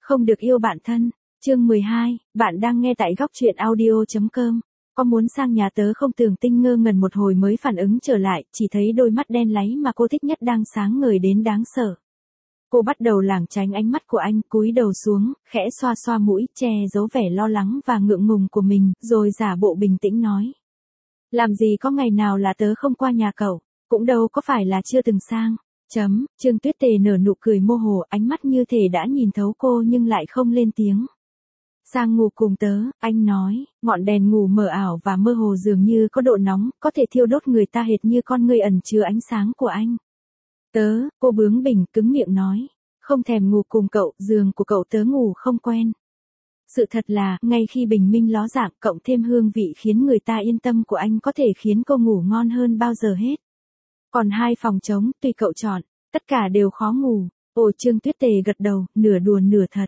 Không được yêu bạn thân. Chương 12, bạn đang nghe tại góc truyện audio.com. Có muốn sang nhà tớ không? Tường Tinh ngơ ngẩn một hồi mới phản ứng trở lại, chỉ thấy đôi mắt đen láy mà cô thích nhất đang sáng ngời đến đáng sợ. Cô bắt đầu lảng tránh ánh mắt của anh, cúi đầu xuống, khẽ xoa xoa mũi, che giấu vẻ lo lắng và ngượng ngùng của mình, rồi giả bộ bình tĩnh nói. Làm gì có ngày nào là tớ không qua nhà cậu, cũng đâu có phải là chưa từng sang. Trương Tuyết Tề nở nụ cười mơ hồ, ánh mắt như thể đã nhìn thấu cô nhưng lại không lên tiếng. Sang ngủ cùng tớ, anh nói, ngọn đèn ngủ mờ ảo và mơ hồ dường như có độ nóng, có thể thiêu đốt người ta hệt như con ngươi ẩn chứa ánh sáng của anh. Cô bướng bỉnh cứng miệng nói, không thèm ngủ cùng cậu, giường của cậu tớ ngủ không quen. Sự thật là, ngay khi bình minh ló dạng cộng thêm hương vị khiến người ta yên tâm của anh có thể khiến cô ngủ ngon hơn bao giờ hết. Còn 2 phòng trống, tùy cậu chọn, tất cả đều khó ngủ. Trương Tuyết Tề gật đầu, nửa đùa nửa thật.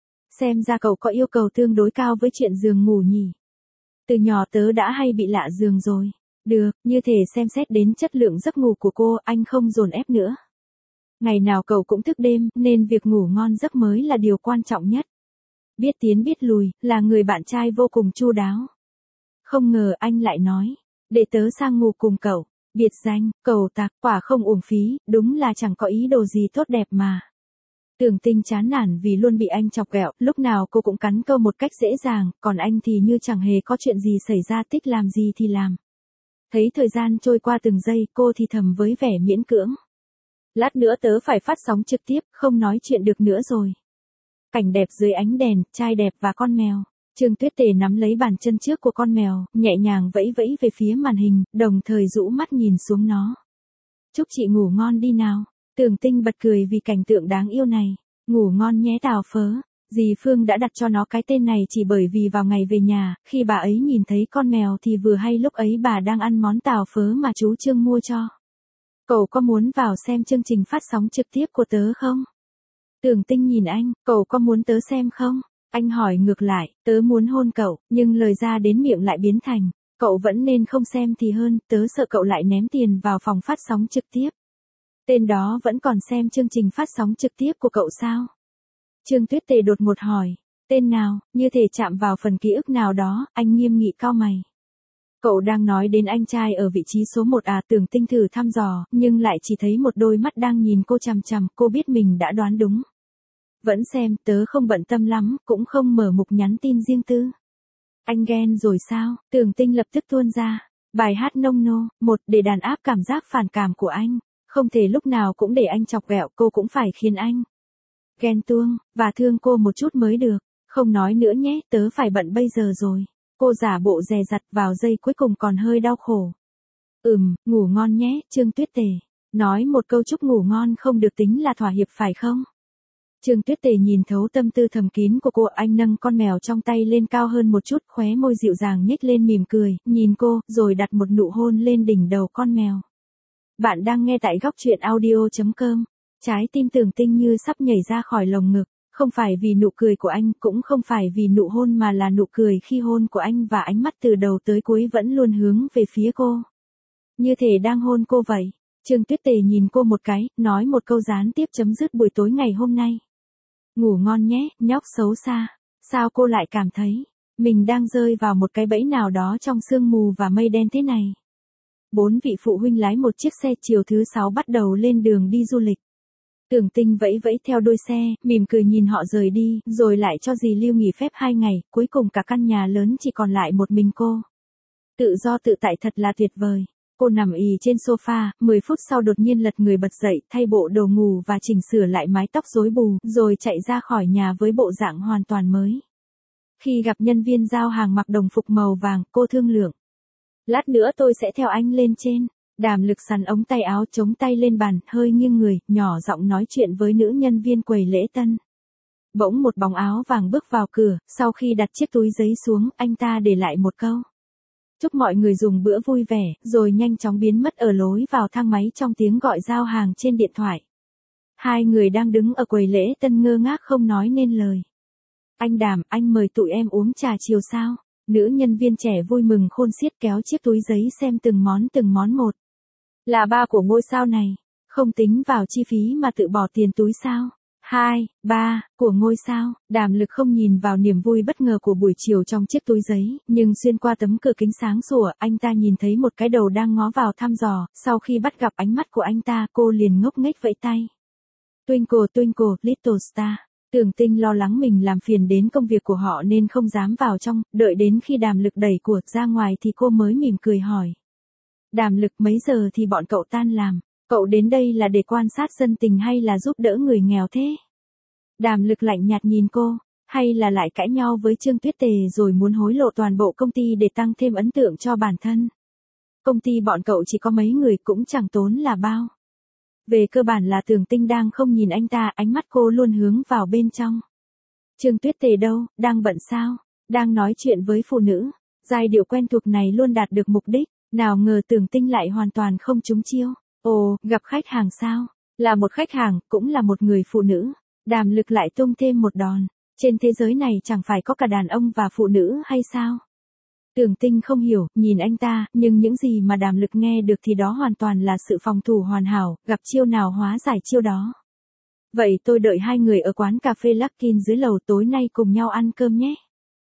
Xem ra cậu có yêu cầu tương đối cao với chuyện giường ngủ nhỉ. Từ nhỏ tớ đã hay bị lạ giường rồi. Được, như thể xem xét đến chất lượng giấc ngủ của cô, anh không dồn ép nữa. Ngày nào cậu cũng thức đêm, nên việc ngủ ngon giấc mới là điều quan trọng nhất. Biết tiến biết lùi, là người bạn trai vô cùng chu đáo. Không ngờ anh lại nói, để tớ sang ngủ cùng cậu. Biệt danh, cầu tạc, quả không uổng phí, đúng là chẳng có ý đồ gì tốt đẹp mà. Tường Tinh chán nản vì luôn bị anh chọc ghẹo, lúc nào cô cũng cắn câu một cách dễ dàng, còn anh thì như chẳng hề có chuyện gì xảy ra, thích làm gì thì làm. Thấy thời gian trôi qua từng giây, cô thì thầm với vẻ miễn cưỡng. Lát nữa tớ phải phát sóng trực tiếp, không nói chuyện được nữa rồi. Cảnh đẹp dưới ánh đèn, trai đẹp và con mèo. Trương Tuyết Tề nắm lấy bàn chân trước của con mèo, nhẹ nhàng vẫy vẫy về phía màn hình, đồng thời rũ mắt nhìn xuống nó. Chúc chị ngủ ngon đi nào. Tường Tinh bật cười vì cảnh tượng đáng yêu này. Ngủ ngon nhé Tào Phớ. Dì Phương đã đặt cho nó cái tên này chỉ bởi vì vào ngày về nhà, khi bà ấy nhìn thấy con mèo thì vừa hay lúc ấy bà đang ăn món Tào Phớ mà chú Trương mua cho. Cậu có muốn vào xem chương trình phát sóng trực tiếp của tớ không? Tường Tinh nhìn anh, cậu có muốn tớ xem không? Anh hỏi ngược lại, tớ muốn hôn cậu, nhưng lời ra đến miệng lại biến thành, cậu vẫn nên không xem thì hơn, tớ sợ cậu lại ném tiền vào phòng phát sóng trực tiếp. Tên đó vẫn còn xem chương trình phát sóng trực tiếp của cậu sao? Trương Tuyết Tề đột ngột hỏi, tên nào, như thể chạm vào phần ký ức nào đó, anh nghiêm nghị cau mày. Cậu đang nói đến anh trai ở vị trí số 1 à? Tường Tinh thử thăm dò, nhưng lại chỉ thấy một đôi mắt đang nhìn cô chằm chằm, cô biết mình đã đoán đúng. Vẫn xem, tớ không bận tâm lắm, cũng không mở mục nhắn tin riêng tư. Anh ghen rồi sao? Tường Tinh lập tức tuôn ra. Bài hát nông nô, để đàn áp cảm giác phản cảm của anh. Không thể lúc nào cũng để anh chọc ghẹo, cô cũng phải khiến anh ghen tuông, và thương cô một chút mới được. Không nói nữa nhé, tớ phải bận bây giờ rồi. Cô giả bộ dè dặt, vào giây cuối cùng còn hơi đau khổ. Ngủ ngon nhé, Trương Tuyết Tề. Nói một câu chúc ngủ ngon không được tính là thỏa hiệp phải không? Trương Tuyết Tề nhìn thấu tâm tư thầm kín của cô, anh nâng con mèo trong tay lên cao hơn một chút, khóe môi dịu dàng nhếch lên mỉm cười, nhìn cô, rồi đặt một nụ hôn lên đỉnh đầu con mèo. Bạn đang nghe tại góc truyện audio.com. Trái tim Tường Tinh như sắp nhảy ra khỏi lồng ngực, không phải vì nụ cười của anh, cũng không phải vì nụ hôn mà là nụ cười khi hôn của anh và ánh mắt từ đầu tới cuối vẫn luôn hướng về phía cô. Như thể đang hôn cô vậy. Trương Tuyết Tề nhìn cô một cái, nói một câu gián tiếp chấm dứt buổi tối ngày hôm nay. Ngủ ngon nhé, nhóc xấu xa. Sao cô lại cảm thấy mình đang rơi vào một cái bẫy nào đó trong sương mù và mây đen thế này? 4 vị phụ huynh lái một chiếc xe chiều thứ 6 bắt đầu lên đường đi du lịch. Tường Tinh vẫy vẫy theo đuôi xe, mỉm cười nhìn họ rời đi, rồi lại cho dì Lưu nghỉ phép 2 ngày, cuối cùng cả căn nhà lớn chỉ còn lại một mình cô. Tự do tự tại thật là tuyệt vời. Cô nằm ì trên sofa, 10 phút sau đột nhiên lật người bật dậy, thay bộ đồ ngủ và chỉnh sửa lại mái tóc rối bù, rồi chạy ra khỏi nhà với bộ dạng hoàn toàn mới. Khi gặp nhân viên giao hàng mặc đồng phục màu vàng, cô thương lượng. Lát nữa tôi sẽ theo anh lên trên. Đàm Lực sắn ống tay áo chống tay lên bàn, hơi nghiêng người, nhỏ giọng nói chuyện với nữ nhân viên quầy lễ tân. Bỗng một bóng áo vàng bước vào cửa, sau khi đặt chiếc túi giấy xuống, anh ta để lại một câu. Chúc mọi người dùng bữa vui vẻ, rồi nhanh chóng biến mất ở lối vào thang máy trong tiếng gọi giao hàng trên điện thoại. 2 người đang đứng ở quầy lễ tân ngơ ngác không nói nên lời. Anh Đàm, anh mời tụi em uống trà chiều sao? Nữ nhân viên trẻ vui mừng khôn xiết kéo chiếc túi giấy xem từng món một. Là ba của ngôi sao này, không tính vào chi phí mà tự bỏ tiền túi sao? 2, 3, của ngôi sao. Đàm Lực không nhìn vào niềm vui bất ngờ của buổi chiều trong chiếc túi giấy, nhưng xuyên qua tấm cửa kính sáng sủa, anh ta nhìn thấy một cái đầu đang ngó vào thăm dò, sau khi bắt gặp ánh mắt của anh ta, cô liền ngốc nghếch vẫy tay. Twinkle twinkle, little star. Tưởng Tinh lo lắng mình làm phiền đến công việc của họ nên không dám vào trong, đợi đến khi Đàm Lực đẩy cửa ra ngoài thì cô mới mỉm cười hỏi. Đàm Lực, mấy giờ thì bọn cậu tan làm? Cậu đến đây là để quan sát dân tình hay là giúp đỡ người nghèo thế? Đàm Lực lạnh nhạt nhìn cô, hay là lại cãi nhau với Trương Tuyết Tề rồi muốn hối lộ toàn bộ công ty để tăng thêm ấn tượng cho bản thân? Công ty bọn cậu chỉ có mấy người cũng chẳng tốn là bao. Về cơ bản là Tưởng Tinh đang không nhìn anh ta, ánh mắt cô luôn hướng vào bên trong. Trương Tuyết Tề đâu, đang bận sao? Đang nói chuyện với phụ nữ. Giai điệu quen thuộc này luôn đạt được mục đích, nào ngờ Tưởng Tinh lại hoàn toàn không trúng chiêu. Ồ, gặp khách hàng sao? Là một khách hàng, cũng là một người phụ nữ. Đàm Lực lại tung thêm một đòn. Trên thế giới này chẳng phải có cả đàn ông và phụ nữ hay sao? Tưởng Tinh không hiểu, nhìn anh ta, nhưng những gì mà Đàm Lực nghe được thì đó hoàn toàn là sự phòng thủ hoàn hảo, gặp chiêu nào hóa giải chiêu đó. Vậy tôi đợi hai người ở quán cà phê Luckin dưới lầu, tối nay cùng nhau ăn cơm nhé.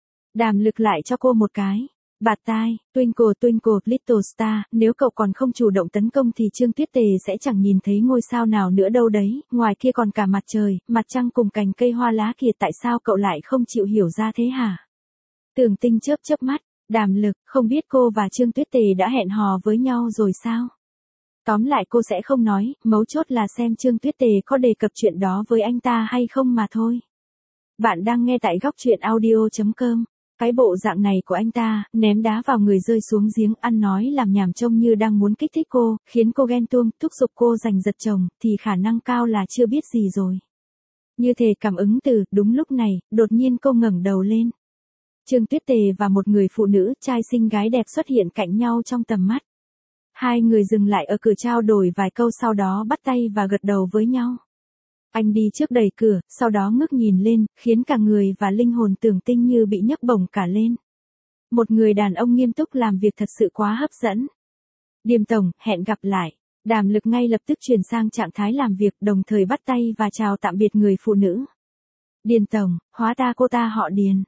Đàm Lực lại cho cô một cái bạt tai. Twinkle twinkle, little star, nếu cậu còn không chủ động tấn công thì Trương Tuyết Tề sẽ chẳng nhìn thấy ngôi sao nào nữa đâu đấy, ngoài kia còn cả mặt trời, mặt trăng cùng cành cây hoa lá kia, tại sao cậu lại không chịu hiểu ra thế hả? Tưởng Tinh chớp chớp mắt. Đàm Lực, không biết cô và Trương Tuyết Tề đã hẹn hò với nhau rồi sao? Tóm lại cô sẽ không nói, mấu chốt là xem Trương Tuyết Tề có đề cập chuyện đó với anh ta hay không mà thôi. Bạn đang nghe tại góc truyện audio.com. Cái bộ dạng này của anh ta, ném đá vào người rơi xuống giếng, ăn nói làm nhảm trông như đang muốn kích thích cô, khiến cô ghen tuông, thúc giục cô giành giật chồng, thì khả năng cao là chưa biết gì rồi. Như thể cảm ứng từ, đúng lúc này, đột nhiên cô ngẩng đầu lên. Trương Tuyết Tề và một người phụ nữ, trai xinh gái đẹp xuất hiện cạnh nhau trong tầm mắt. Hai người dừng lại ở cửa trao đổi vài câu, sau đó bắt tay và gật đầu với nhau. Anh đi trước đẩy cửa, sau đó ngước nhìn lên, khiến cả người và linh hồn Tưởng Tinh như bị nhấc bổng cả lên. Một người đàn ông nghiêm túc làm việc thật sự quá hấp dẫn. Điềm tổng, hẹn gặp lại. Đàm Lực ngay lập tức chuyển sang trạng thái làm việc, đồng thời bắt tay và chào tạm biệt người phụ nữ. Điền tổng, hóa ra cô ta họ Điền.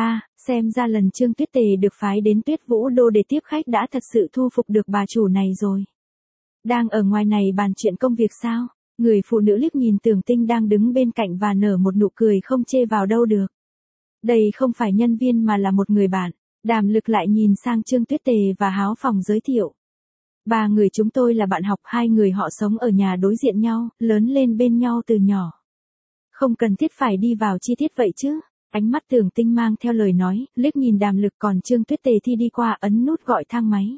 Xem ra lần Trương Tuyết Tề được phái đến Tuyết Vũ Đô để tiếp khách đã thật sự thu phục được bà chủ này rồi. Đang ở ngoài này bàn chuyện công việc sao? Người phụ nữ liếc nhìn Tưởng Tinh đang đứng bên cạnh và nở một nụ cười không chê vào đâu được. Đây không phải nhân viên mà là một người bạn. Đàm Lực lại nhìn sang Trương Tuyết Tề và háo phỏng giới thiệu. Ba người chúng tôi là bạn học, hai người họ sống ở nhà đối diện nhau, lớn lên bên nhau từ nhỏ. Không cần thiết phải đi vào chi tiết vậy chứ. Ánh mắt Tưởng Tinh mang theo lời nói, liếc nhìn Đàm Lực, còn Trương Tuyết Tề thì đi qua ấn nút gọi thang máy.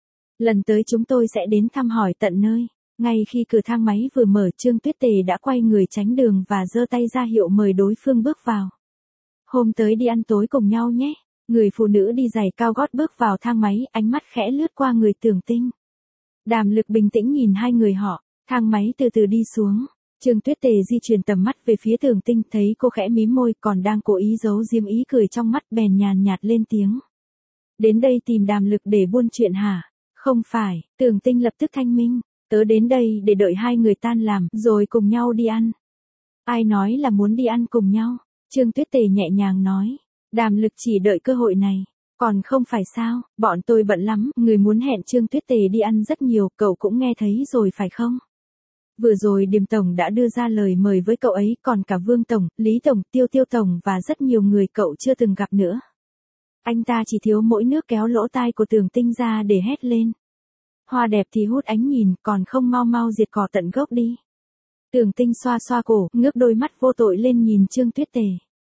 Lần tới chúng tôi sẽ đến thăm hỏi tận nơi. Ngay khi cửa thang máy vừa mở, Trương Tuyết Tề đã quay người tránh đường và giơ tay ra hiệu mời đối phương bước vào. Hôm tới đi ăn tối cùng nhau nhé. Người phụ nữ đi giày cao gót bước vào thang máy, ánh mắt khẽ lướt qua người Tưởng Tinh. Đàm Lực bình tĩnh nhìn hai người họ, thang máy từ từ đi xuống. Trương Tuyết Tề di chuyển tầm mắt về phía Tưởng Tinh, thấy cô khẽ mím môi, còn đang cố ý giấu diếm ý cười trong mắt, bèn nhàn nhạt lên tiếng. Đến đây tìm Đàm Lực để buôn chuyện hả? Không phải. Tưởng Tinh lập tức thanh minh. Tớ đến đây để đợi hai người tan làm, rồi cùng nhau đi ăn. Ai nói là muốn đi ăn cùng nhau? Trương Tuyết Tề nhẹ nhàng nói. Đàm Lực chỉ đợi cơ hội này. Còn không phải sao, bọn tôi bận lắm, người muốn hẹn Trương Tuyết Tề đi ăn rất nhiều, cậu cũng nghe thấy rồi phải không? Vừa rồi Điềm tổng đã đưa ra lời mời với cậu ấy, còn cả Vương tổng, Lý tổng, Tiêu tổng và rất nhiều người cậu chưa từng gặp nữa. Anh ta chỉ thiếu mỗi nước kéo lỗ tai của Tưởng Tinh ra để hét lên. Hoa đẹp thì hút ánh nhìn, còn không mau mau diệt cỏ tận gốc đi. Tưởng Tinh xoa xoa cổ, ngước đôi mắt vô tội lên nhìn Trương Tuyết Tề.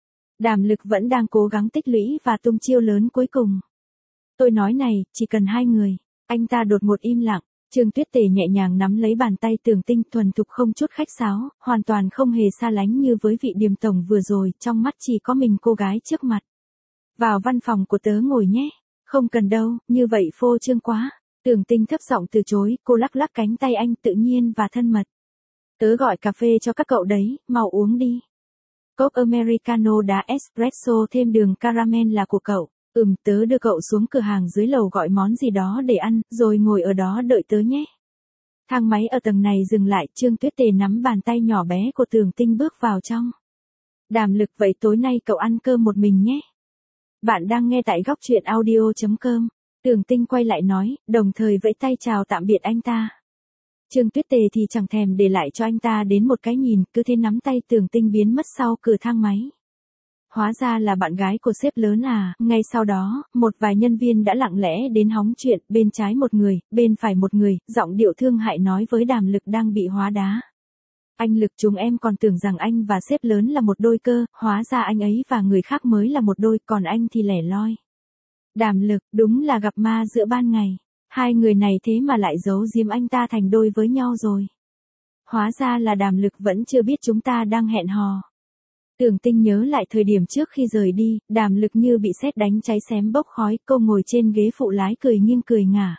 Đàm Lực vẫn đang cố gắng tích lũy và tung chiêu lớn cuối cùng. Tôi nói này, chỉ cần hai người. Anh ta đột ngột im lặng. Trương Tuyết Tề nhẹ nhàng nắm lấy bàn tay Tưởng Tinh, thuần thục không chút khách sáo, hoàn toàn không hề xa lánh như với vị Điềm tổng vừa rồi, trong mắt chỉ có mình cô gái trước mặt. Vào văn phòng của tớ ngồi nhé. Không cần đâu, như vậy phô trương quá. Tưởng Tinh thấp giọng từ chối, cô lắc lắc cánh tay anh, tự nhiên và thân mật. Tớ gọi cà phê cho các cậu đấy, mau uống đi. Cốc Americano đá espresso thêm đường caramel là của cậu. Tớ đưa cậu xuống cửa hàng dưới lầu gọi món gì đó để ăn, rồi ngồi ở đó đợi tớ nhé. Thang máy ở tầng này dừng lại, Trương Tuyết Tề nắm bàn tay nhỏ bé của Tưởng Tinh bước vào trong. Đàm Lực, vậy tối nay cậu ăn cơm một mình nhé. Bạn đang nghe tại góc truyện audio.com. Tưởng Tinh quay lại nói, đồng thời vẫy tay chào tạm biệt anh ta. Trương Tuyết Tề thì chẳng thèm để lại cho anh ta đến một cái nhìn, cứ thế nắm tay Tưởng Tinh biến mất sau cửa thang máy. Hóa ra là bạn gái của sếp lớn à, ngay sau đó, một vài nhân viên đã lặng lẽ đến hóng chuyện, bên trái một người, bên phải một người, giọng điệu thương hại nói với Đàm Lực đang bị hóa đá. Anh Lực, chúng em còn tưởng rằng anh và sếp lớn là một đôi cơ, hóa ra anh ấy và người khác mới là một đôi, còn anh thì lẻ loi. Đàm Lực, đúng là gặp ma giữa ban ngày. Hai người này thế mà lại giấu giếm anh ta thành đôi với nhau rồi. Hóa ra là Đàm Lực vẫn chưa biết chúng ta đang hẹn hò. Tưởng Tinh nhớ lại thời điểm trước khi rời đi, Đàm Lực như bị sét đánh cháy xém bốc khói, cô ngồi trên ghế phụ lái cười nghiêng cười ngả.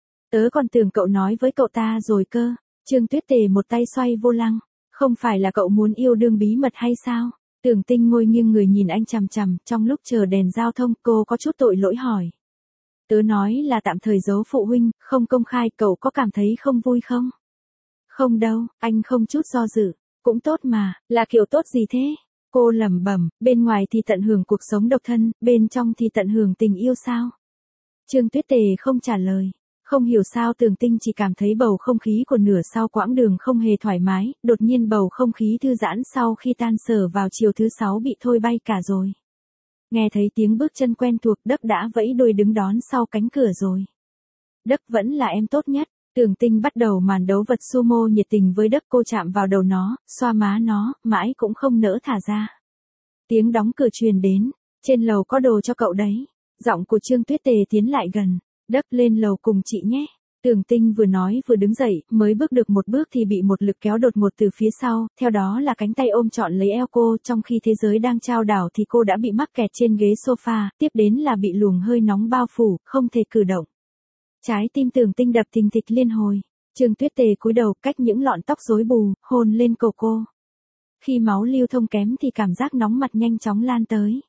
Tớ còn tưởng cậu nói với cậu ta rồi cơ. Trương Tuyết Tề một tay xoay vô lăng. Không phải là cậu muốn yêu đương bí mật hay sao? Tưởng Tinh ngồi nghiêng người nhìn anh chằm chằm, trong lúc chờ đèn giao thông cô có chút tội lỗi hỏi. Tớ nói là tạm thời giấu phụ huynh, không công khai, cậu có cảm thấy không vui không? Không đâu, anh không chút do dự. Cũng tốt mà, là kiểu tốt gì thế? Cô lẩm bẩm, bên ngoài thì tận hưởng cuộc sống độc thân, bên trong thì tận hưởng tình yêu sao? Trương Tuyết Tề không trả lời. Không hiểu sao Tưởng Tinh chỉ cảm thấy bầu không khí của nửa sau quãng đường không hề thoải mái, đột nhiên bầu không khí thư giãn sau khi tan sở vào chiều thứ 6 bị thôi bay cả rồi. Nghe thấy tiếng bước chân quen thuộc, Đức đã vẫy đuôi đứng đón sau cánh cửa rồi. Đức vẫn là em tốt nhất. Tưởng Tinh bắt đầu màn đấu vật sumo nhiệt tình với Đức, cô chạm vào đầu nó, xoa má nó, mãi cũng không nỡ thả ra. Tiếng đóng cửa truyền đến, trên lầu có đồ cho cậu đấy. Giọng của Trương Tuyết Tề tiến lại gần. Đức lên lầu cùng chị nhé. Tưởng Tinh vừa nói vừa đứng dậy, mới bước được một bước thì bị một lực kéo đột ngột từ phía sau, theo đó là cánh tay ôm trọn lấy eo cô, trong khi thế giới đang chao đảo thì cô đã bị mắc kẹt trên ghế sofa, tiếp đến là bị luồng hơi nóng bao phủ, không thể cử động. Trái tim Tưởng Tinh đập thình thịch liên hồi. Trương Tuyết Tề cúi đầu cách những lọn tóc rối bù, hôn lên cổ cô. Khi máu lưu thông kém thì cảm giác nóng mặt nhanh chóng lan tới.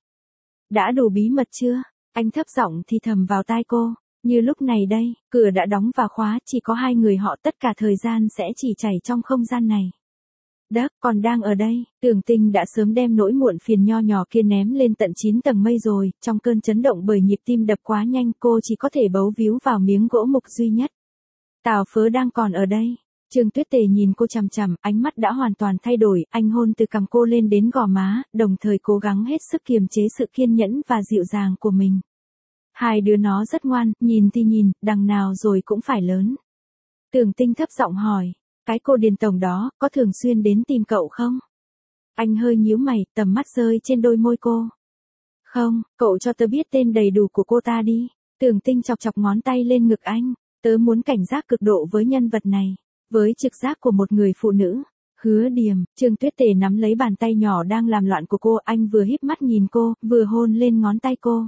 Đã đủ bí mật chưa? Anh thấp giọng thì thầm vào tai cô. Như lúc này đây, cửa đã đóng và khóa, chỉ có hai người họ, tất cả thời gian sẽ chỉ chảy trong không gian này. Đắc còn đang ở đây, Tưởng Tinh đã sớm đem nỗi muộn phiền nho nhỏ kia ném lên tận 9 tầng mây rồi, trong cơn chấn động bởi nhịp tim đập quá nhanh, cô chỉ có thể bấu víu vào miếng gỗ mục duy nhất. Tào Phớ đang còn ở đây. Trương Tuyết Tề nhìn cô chằm chằm, ánh mắt đã hoàn toàn thay đổi, anh hôn từ cằm cô lên đến gò má, đồng thời cố gắng hết sức kiềm chế sự kiên nhẫn và dịu dàng của mình. Hai đứa nó rất ngoan, nhìn thì nhìn, đằng nào rồi cũng phải lớn. Tưởng Tinh thấp giọng hỏi, cái cô Điền tổng đó, có thường xuyên đến tìm cậu không? Anh hơi nhíu mày, tầm mắt rơi trên đôi môi cô. Không, cậu cho tớ biết tên đầy đủ của cô ta đi. Tưởng Tinh chọc chọc ngón tay lên ngực anh, tớ muốn cảnh giác cực độ với nhân vật này, với trực giác của một người phụ nữ. Hứa Điềm. Trương Tuyết Tề nắm lấy bàn tay nhỏ đang làm loạn của cô, anh vừa híp mắt nhìn cô, vừa hôn lên ngón tay cô.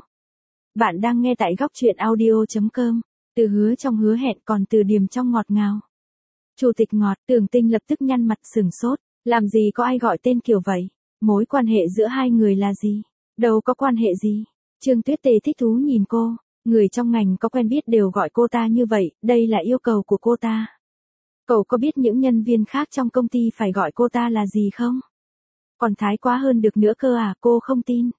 Bạn đang nghe tại góc truyện audio.com. Từ hứa trong hứa hẹn, còn từ Điềm trong ngọt ngào. Chủ tịch ngọt. Tưởng Tinh lập tức nhăn mặt sừng sốt. Làm gì có ai gọi tên kiểu vậy? Mối quan hệ giữa hai người là gì? Đâu có quan hệ gì. Trương Tuyết Tề thích thú nhìn cô. Người trong ngành có quen biết đều gọi cô ta như vậy, đây là yêu cầu của cô ta. Cậu có biết những nhân viên khác trong công ty phải gọi cô ta là gì không? Còn thái quá hơn được nữa cơ à, cô không tin.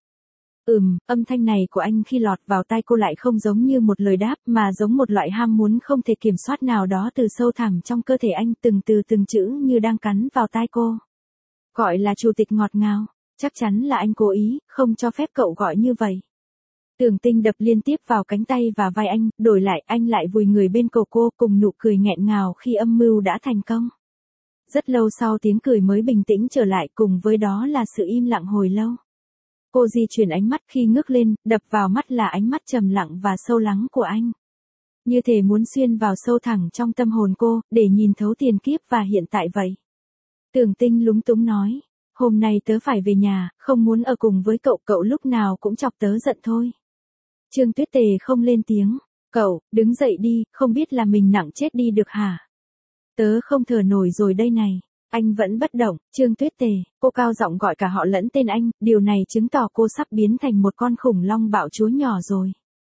Âm thanh này của anh khi lọt vào tai cô lại không giống như một lời đáp mà giống một loại ham muốn không thể kiểm soát nào đó từ sâu thẳm trong cơ thể anh, từng từ từng chữ như đang cắn vào tai cô. Gọi là chủ tịch ngọt ngào, chắc chắn là anh cố ý, không cho phép cậu gọi như vậy. Tưởng Tinh đập liên tiếp vào cánh tay và vai anh, đổi lại anh lại vùi người bên cổ cô cùng nụ cười nghẹn ngào khi âm mưu đã thành công. Rất lâu sau tiếng cười mới bình tĩnh trở lại, cùng với đó là sự im lặng hồi lâu. Cô di chuyển ánh mắt, khi ngước lên, đập vào mắt là ánh mắt trầm lặng và sâu lắng của anh. Như thể muốn xuyên vào sâu thẳm trong tâm hồn cô, để nhìn thấu tiền kiếp và hiện tại vậy. Tưởng Tinh lúng túng nói, hôm nay tớ phải về nhà, không muốn ở cùng với cậu, cậu lúc nào cũng chọc tớ giận thôi. Trương Tuyết Tề không lên tiếng, cậu, đứng dậy đi, không biết là mình nặng chết đi được hả? Tớ không thở nổi rồi đây này. Anh vẫn bất động. Trương Tuyết Tề. Cô cao giọng gọi cả họ lẫn tên anh, điều này chứng tỏ cô sắp biến thành một con khủng long bạo chúa nhỏ rồi.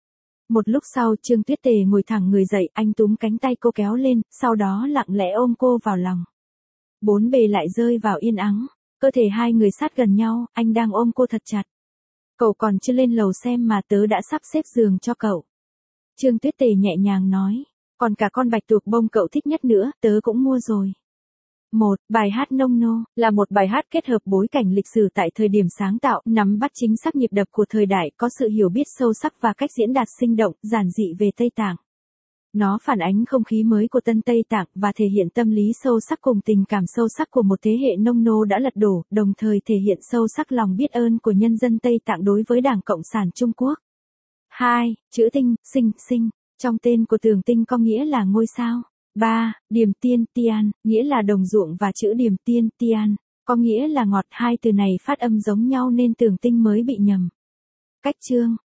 Một lúc sau Trương Tuyết Tề ngồi thẳng người dậy, anh túm cánh tay cô kéo lên, sau đó lặng lẽ ôm cô vào lòng. Bốn bề lại rơi vào yên ắng, cơ thể hai người sát gần nhau, anh đang ôm cô thật chặt. Cậu còn chưa lên lầu xem mà tớ đã sắp xếp giường cho cậu. Trương Tuyết Tề nhẹ nhàng nói, còn cả con bạch tuộc bông cậu thích nhất nữa, tớ cũng mua rồi. Bài hát Nông Nô là một bài hát kết hợp bối cảnh lịch sử tại thời điểm sáng tạo, nắm bắt chính xác nhịp đập của thời đại, có sự hiểu biết sâu sắc và cách diễn đạt sinh động, giản dị về Tây Tạng. Nó phản ánh không khí mới của Tân Tây Tạng và thể hiện tâm lý sâu sắc cùng tình cảm sâu sắc của một thế hệ nông nô đã lật đổ, đồng thời thể hiện sâu sắc lòng biết ơn của nhân dân Tây Tạng đối với Đảng Cộng sản Trung Quốc. 2. Chữ Tinh, sinh, trong tên của Tường Tinh có nghĩa là ngôi sao. 3. Điềm Tiên, Tian, nghĩa là đồng ruộng và chữ Điềm Tiên, Tian, có nghĩa là ngọt. Hai từ này phát âm giống nhau nên Tường Tinh mới bị nhầm. Cách chương